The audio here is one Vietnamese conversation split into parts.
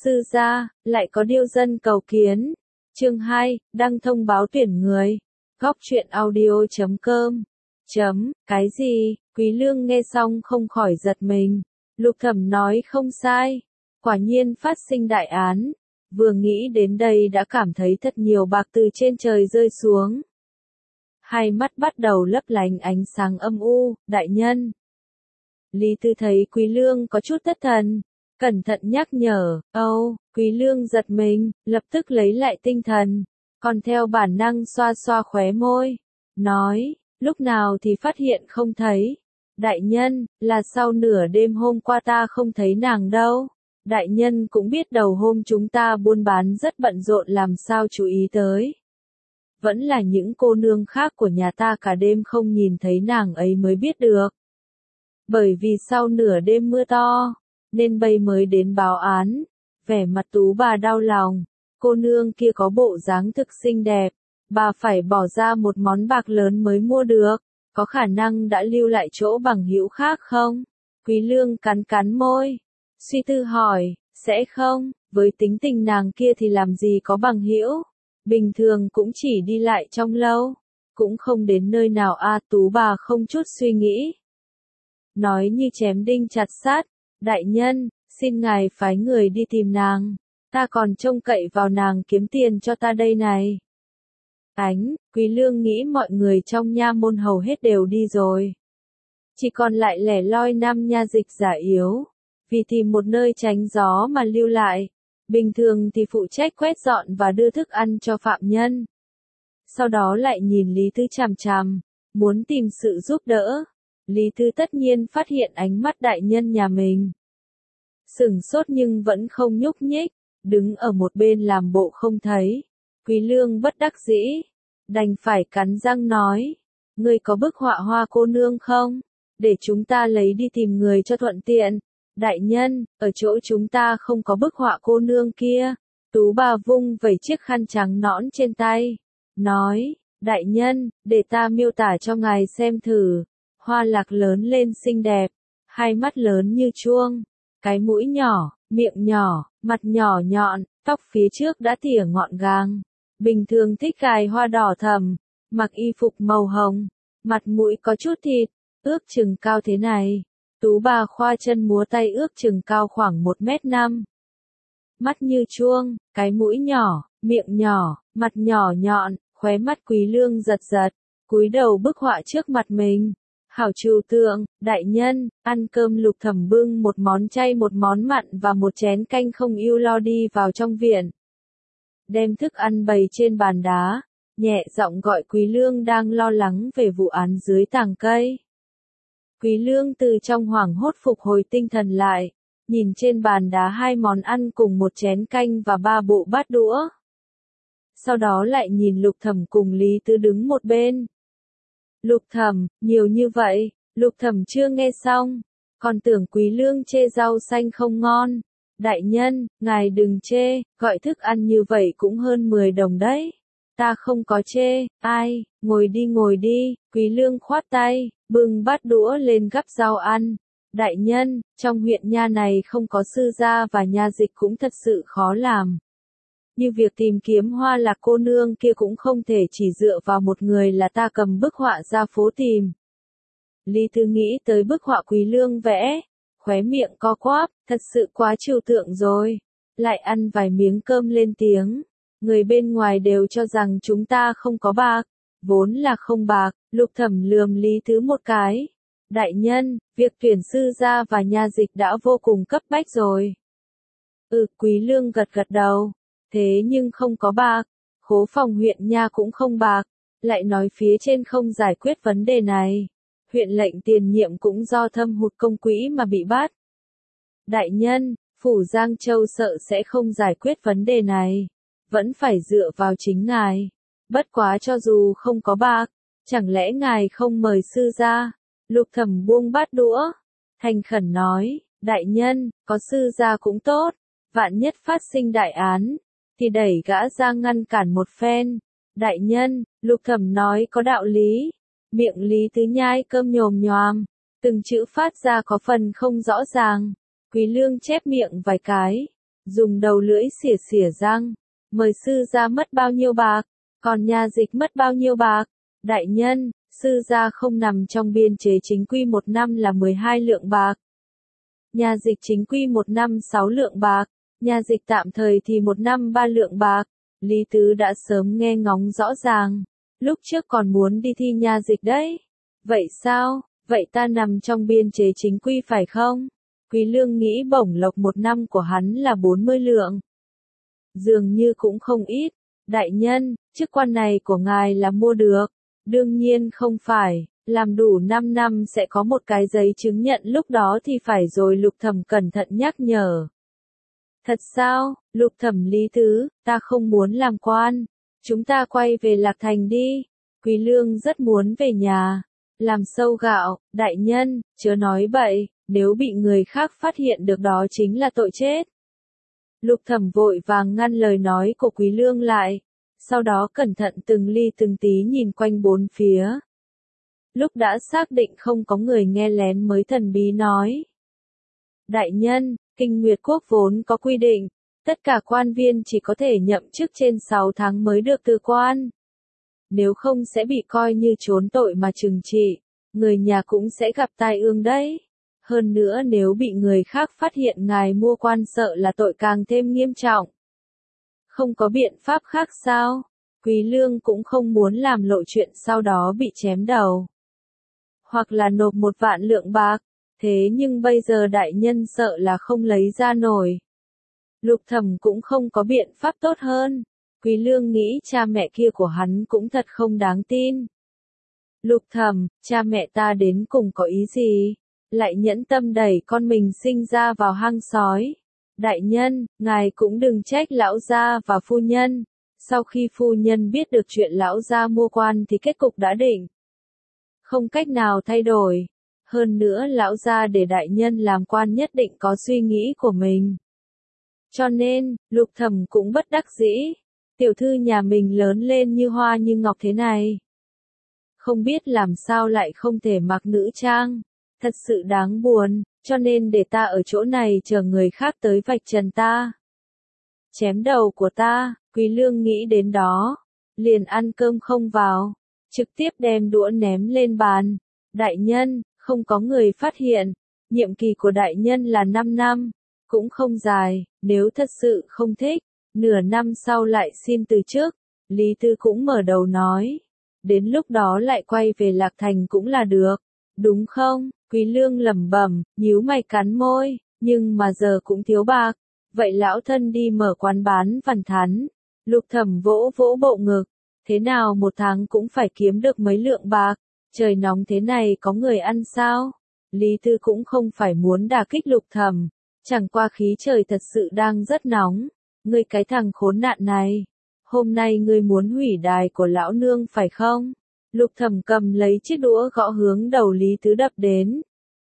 Sư gia, lại có điêu dân cầu kiến. Chương 2, đăng thông báo tuyển người. Góc truyện audio.com. Cái gì? Quý Lương nghe xong không khỏi giật mình. Lục Thẩm nói không sai. Quả nhiên phát sinh đại án. Vừa nghĩ đến đây đã cảm thấy thật nhiều bạc từ trên trời rơi xuống. Hai mắt bắt đầu lấp lánh ánh sáng âm u, đại nhân. Lý Tư thấy Quý Lương có chút thất thần. Cẩn thận nhắc nhở, Quý Lương giật mình, lập tức lấy lại tinh thần, còn theo bản năng xoa xoa khóe môi, nói, lúc nào thì phát hiện không thấy. Đại nhân, là sau nửa đêm hôm qua ta không thấy nàng đâu. Đại nhân cũng biết đầu hôm chúng ta buôn bán rất bận rộn làm sao chú ý tới. Vẫn là những cô nương khác của nhà ta cả đêm không nhìn thấy nàng ấy mới biết được. Bởi vì sau nửa đêm mưa to, nên bây mới đến báo án. Vẻ mặt Tú bà đau lòng, cô nương kia có bộ dáng thực xinh đẹp, bà phải bỏ ra một món bạc lớn mới mua được, có khả năng đã lưu lại chỗ bằng hữu khác không? Quý Lương cắn cắn môi, suy tư hỏi, sẽ không, với tính tình nàng kia thì làm gì có bằng hữu, bình thường cũng chỉ đi lại trong lâu, cũng không đến nơi nào Tú bà không chút suy nghĩ. Nói như chém đinh chặt sắt, đại nhân, xin ngài phái người đi tìm nàng, ta còn trông cậy vào nàng kiếm tiền cho ta đây này. Quý Lương nghĩ mọi người trong nha môn hầu hết đều đi rồi. Chỉ còn lại lẻ loi nam nha dịch giả yếu, vì tìm một nơi tránh gió mà lưu lại, bình thường thì phụ trách quét dọn và đưa thức ăn cho phạm nhân. Sau đó lại nhìn Lý Tư chằm chằm, muốn tìm sự giúp đỡ. Lý Tư tất nhiên phát hiện ánh mắt đại nhân nhà mình. Sửng sốt nhưng vẫn không nhúc nhích, đứng ở một bên làm bộ không thấy. Quý Lương bất đắc dĩ, đành phải cắn răng nói, ngươi có bức họa hoa cô nương không? Để chúng ta lấy đi tìm người cho thuận tiện. Đại nhân, ở chỗ chúng ta không có bức họa cô nương kia. Tú bà vung vẩy chiếc khăn trắng nõn trên tay, nói, đại nhân, để ta miêu tả cho ngài xem thử. Hoa lạc lớn lên xinh đẹp, hai mắt lớn như chuông, cái mũi nhỏ, miệng nhỏ, mặt nhỏ nhọn, tóc phía trước đã tỉa ngọn gàng. Bình thường thích cài hoa đỏ thẫm, mặc y phục màu hồng, mặt mũi có chút thịt, ước chừng cao thế này. Tú bà khoa chân múa tay ước chừng cao khoảng 1m5. Mắt như chuông, cái mũi nhỏ, miệng nhỏ, mặt nhỏ nhọn, khóe mắt Quý Lương giật giật, cúi đầu bức họa trước mặt mình. Hảo trừu tượng, đại nhân, ăn cơm. Lục Thẩm bưng một món chay một món mặn và một chén canh không ưu lo đi vào trong viện. Đem thức ăn bày trên bàn đá, nhẹ giọng gọi Quý Lương đang lo lắng về vụ án dưới tàng cây. Quý Lương từ trong hoảng hốt phục hồi tinh thần lại, nhìn trên bàn đá 2 món ăn cùng một chén canh và 3 bộ bát đũa. Sau đó lại nhìn Lục Thẩm cùng Lý Tư đứng một bên. Lục Thẩm, nhiều như vậy. Lục Thẩm chưa nghe xong, còn tưởng Quý Lương chê rau xanh không ngon. Đại nhân, ngài đừng chê, gọi thức ăn như vậy cũng hơn 10 đồng đấy. Ta không có chê, ngồi đi. Quý Lương khoát tay, bưng bát đũa lên gắp rau ăn. Đại nhân, trong huyện nha này không có sư gia và nha dịch cũng thật sự khó làm. Như việc tìm kiếm hoa lạc cô nương kia cũng không thể chỉ dựa vào một người là ta cầm bức họa ra phố tìm. Lý Tư nghĩ tới bức họa Quý Lương vẽ, khóe miệng co quắp, thật sự quá trừu tượng rồi. Lại ăn vài miếng cơm lên tiếng, người bên ngoài đều cho rằng chúng ta không có bạc, vốn là không bạc. Lục Thẩm lườm Lý Tư một cái. Đại nhân, việc tuyển sư gia và nha dịch đã vô cùng cấp bách rồi. Quý Lương gật đầu. Thế nhưng không có bạc, khố phòng huyện nha cũng không bạc, lại nói phía trên không giải quyết vấn đề này. Huyện lệnh tiền nhiệm cũng do thâm hụt công quỹ mà bị bắt. Đại nhân, phủ Giang Châu sợ sẽ không giải quyết vấn đề này, vẫn phải dựa vào chính ngài. Bất quá cho dù không có bạc, chẳng lẽ ngài không mời sư gia? Lục Thẩm buông bát đũa, thành khẩn nói, đại nhân, có sư gia cũng tốt, vạn nhất phát sinh đại án, thì đẩy gã ra ngăn cản một phen. Đại nhân, Lục Thẩm nói có đạo lý. Miệng Lý Tư nhai cơm nhồm nhoàm, từng chữ phát ra có phần không rõ ràng. Quý Lương chép miệng vài cái, dùng đầu lưỡi xỉa xỉa răng. Mời sư gia mất bao nhiêu bạc, còn nhà dịch mất bao nhiêu bạc? Đại nhân, sư gia không nằm trong biên chế chính quy một năm là 12 lượng bạc. Nhà dịch chính quy một năm 6 lượng bạc, nhà dịch tạm thời thì một năm 3 lượng bạc. Lý Tứ đã sớm nghe ngóng rõ ràng, lúc trước còn muốn đi thi nhà dịch đấy. Vậy sao, vậy ta nằm trong biên chế chính quy phải không? Quý Lương nghĩ bổng lộc một năm của hắn là 40 lượng. Dường như cũng không ít. Đại nhân, chức quan này của ngài là mua được. Đương nhiên không phải, làm đủ 5 năm sẽ có một cái giấy chứng nhận lúc đó thì phải rồi. Lục Thẩm cẩn thận nhắc nhở. Thật sao, Lục Thẩm Lý Tứ, ta không muốn làm quan. Chúng ta quay về Lạc Thành đi. Quý Lương rất muốn về nhà. Làm sâu gạo, đại nhân, chớ nói bậy, nếu bị người khác phát hiện được đó chính là tội chết. Lục Thẩm vội vàng ngăn lời nói của Quý Lương lại, sau đó cẩn thận từng ly từng tí nhìn quanh bốn phía. Lúc đã xác định không có người nghe lén mới thần bí nói. Đại nhân, Kinh Nguyệt Quốc vốn có quy định, tất cả quan viên chỉ có thể nhậm chức trên 6 tháng mới được từ quan. Nếu không sẽ bị coi như trốn tội mà trừng trị, người nhà cũng sẽ gặp tai ương đấy. Hơn nữa nếu bị người khác phát hiện ngài mua quan sợ là tội càng thêm nghiêm trọng. Không có biện pháp khác sao? Quý Lương cũng không muốn làm lộ chuyện sau đó bị chém đầu. Hoặc là nộp 1 vạn lượng bạc, thế nhưng bây giờ đại nhân sợ là không lấy ra nổi. Lục Thẩm cũng không có biện pháp tốt hơn. Quý Lương nghĩ cha mẹ kia của hắn cũng thật không đáng tin. Lục Thẩm, cha mẹ ta đến cùng có ý gì? Lại nhẫn tâm đẩy con mình sinh ra vào hang sói. Đại nhân, ngài cũng đừng trách lão gia và phu nhân. Sau khi phu nhân biết được chuyện lão gia mua quan thì kết cục đã định. Không cách nào thay đổi. Hơn nữa lão gia để đại nhân làm quan nhất định có suy nghĩ của mình. Cho nên, Lục Thẩm cũng bất đắc dĩ. Tiểu thư nhà mình lớn lên như hoa như ngọc thế này. Không biết làm sao lại không thể mặc nữ trang. Thật sự đáng buồn, cho nên để ta ở chỗ này chờ người khác tới vạch trần ta. Chém đầu của ta, Quý Lương nghĩ đến đó. Liền ăn cơm không vào. Trực tiếp đem đũa ném lên bàn. Đại nhân, không có người phát hiện. Nhiệm kỳ của đại nhân là 5 năm. Cũng không dài, nếu thật sự không thích. Nửa năm sau lại xin từ chức. Lý Tư cũng mở đầu nói. Đến lúc đó lại quay về Lạc Thành cũng là được. Đúng không? Quý Lương lẩm bẩm, nhíu mày cắn môi, nhưng mà giờ cũng thiếu bạc. Vậy lão thân đi mở quán bán vằn thắn. Lục Thẩm vỗ vỗ bộ ngực. Thế nào một tháng cũng phải kiếm được mấy lượng bạc. Trời nóng thế này có người ăn sao? Lý Tư cũng không phải muốn đả kích Lục Thẩm. Chẳng qua khí trời thật sự đang rất nóng. Ngươi cái thằng khốn nạn này. Hôm nay ngươi muốn hủy đài của lão nương phải không? Lục Thẩm cầm lấy chiếc đũa gõ hướng đầu Lý Tứ đập đến.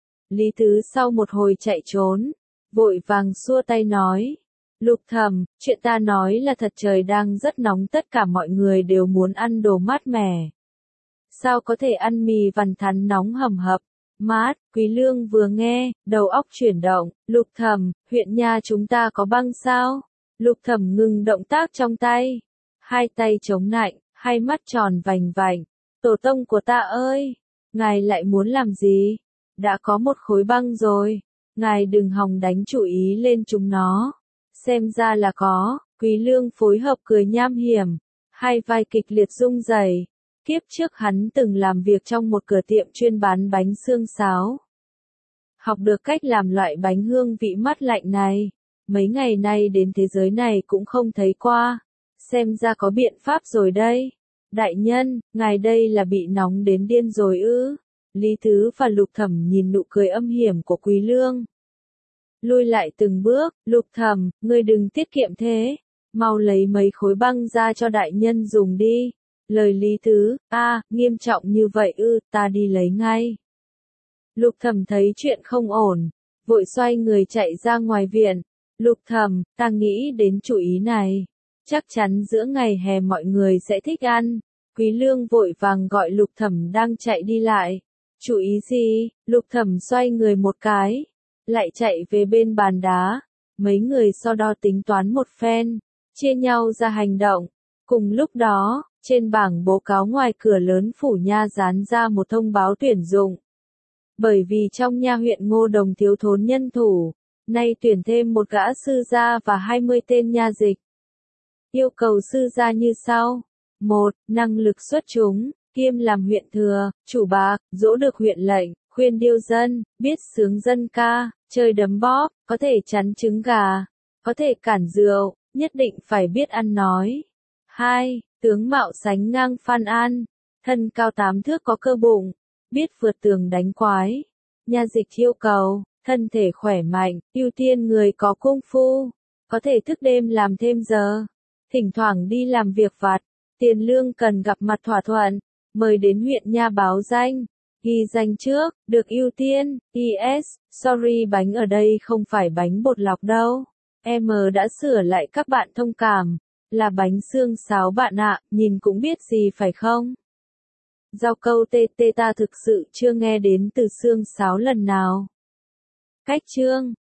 Lý Tứ sau một hồi chạy trốn, vội vàng xua tay nói. Lục Thẩm, chuyện ta nói là thật, trời đang rất nóng, tất cả mọi người đều muốn ăn đồ mát mẻ. Sao có thể ăn mì vằn thắn nóng hầm hập, mát? Quý Lương vừa nghe, đầu óc chuyển động. Lục Thẩm, huyện nhà chúng ta có băng sao? Lục Thẩm ngừng động tác trong tay. Hai tay chống nạnh, hai mắt tròn vành vành. Tổ tông của ta ơi! Ngài lại muốn làm gì? Đã có một khối băng rồi. Ngài đừng hòng đánh chủ ý lên chúng nó. Xem ra là có. Quý Lương phối hợp cười nham hiểm. Hai vai kịch liệt rung rẩy. Kiếp trước hắn từng làm việc trong một cửa tiệm chuyên bán bánh xương sáo. Học được cách làm loại bánh hương vị mát lạnh này. Mấy ngày nay đến thế giới này cũng không thấy qua. Xem ra có biện pháp rồi đây. Đại nhân, ngài đây là bị nóng đến điên rồi ư? Lý Tứ và Lục Thẩm nhìn nụ cười âm hiểm của Quý Lương. Lui lại từng bước, Lục Thẩm, ngươi đừng tiết kiệm thế. Mau lấy mấy khối băng ra cho đại nhân dùng đi. Lời Lý Tứ, nghiêm trọng như vậy ư, ta đi lấy ngay. Lục Thẩm thấy chuyện không ổn, vội xoay người chạy ra ngoài viện. Lục Thẩm, ta nghĩ đến chủ ý này. Chắc chắn giữa ngày hè mọi người sẽ thích ăn. Quý Lương vội vàng gọi Lục Thẩm đang chạy đi lại. Chủ ý gì? Lục Thẩm xoay người một cái, lại chạy về bên bàn đá. Mấy người so đo tính toán một phen, chia nhau ra hành động. Cùng lúc đó, trên bảng báo cáo ngoài cửa lớn phủ nha dán ra một thông báo tuyển dụng. Bởi vì trong nha huyện Ngô Đồng thiếu thốn nhân thủ, nay tuyển thêm một gã sư gia và 20 tên nha dịch. Yêu cầu sư gia như sau. 1. Năng lực xuất chúng, kiêm làm huyện thừa, chủ bạc, dỗ được huyện lệnh, khuyên điêu dân, biết sướng dân ca, chơi đấm bóp, có thể chắn trứng gà, có thể cản rượu, nhất định phải biết ăn nói. 2. Tướng mạo sánh ngang Phan An, thân cao 8 thước có cơ bụng, biết vượt tường đánh quái. Nha dịch yêu cầu, thân thể khỏe mạnh, ưu tiên người có công phu, có thể thức đêm làm thêm giờ, thỉnh thoảng đi làm việc vặt, tiền lương cần gặp mặt thỏa thuận, mời đến huyện nha báo danh, ghi danh trước, được ưu tiên. PS, sorry bánh ở đây không phải bánh bột lọc đâu. Em đã sửa lại các bạn thông cảm, là bánh xương sáo bạn ạ, nhìn cũng biết gì phải không? Giao câu TT ta thực sự chưa nghe đến từ xương sáo lần nào. Cách chương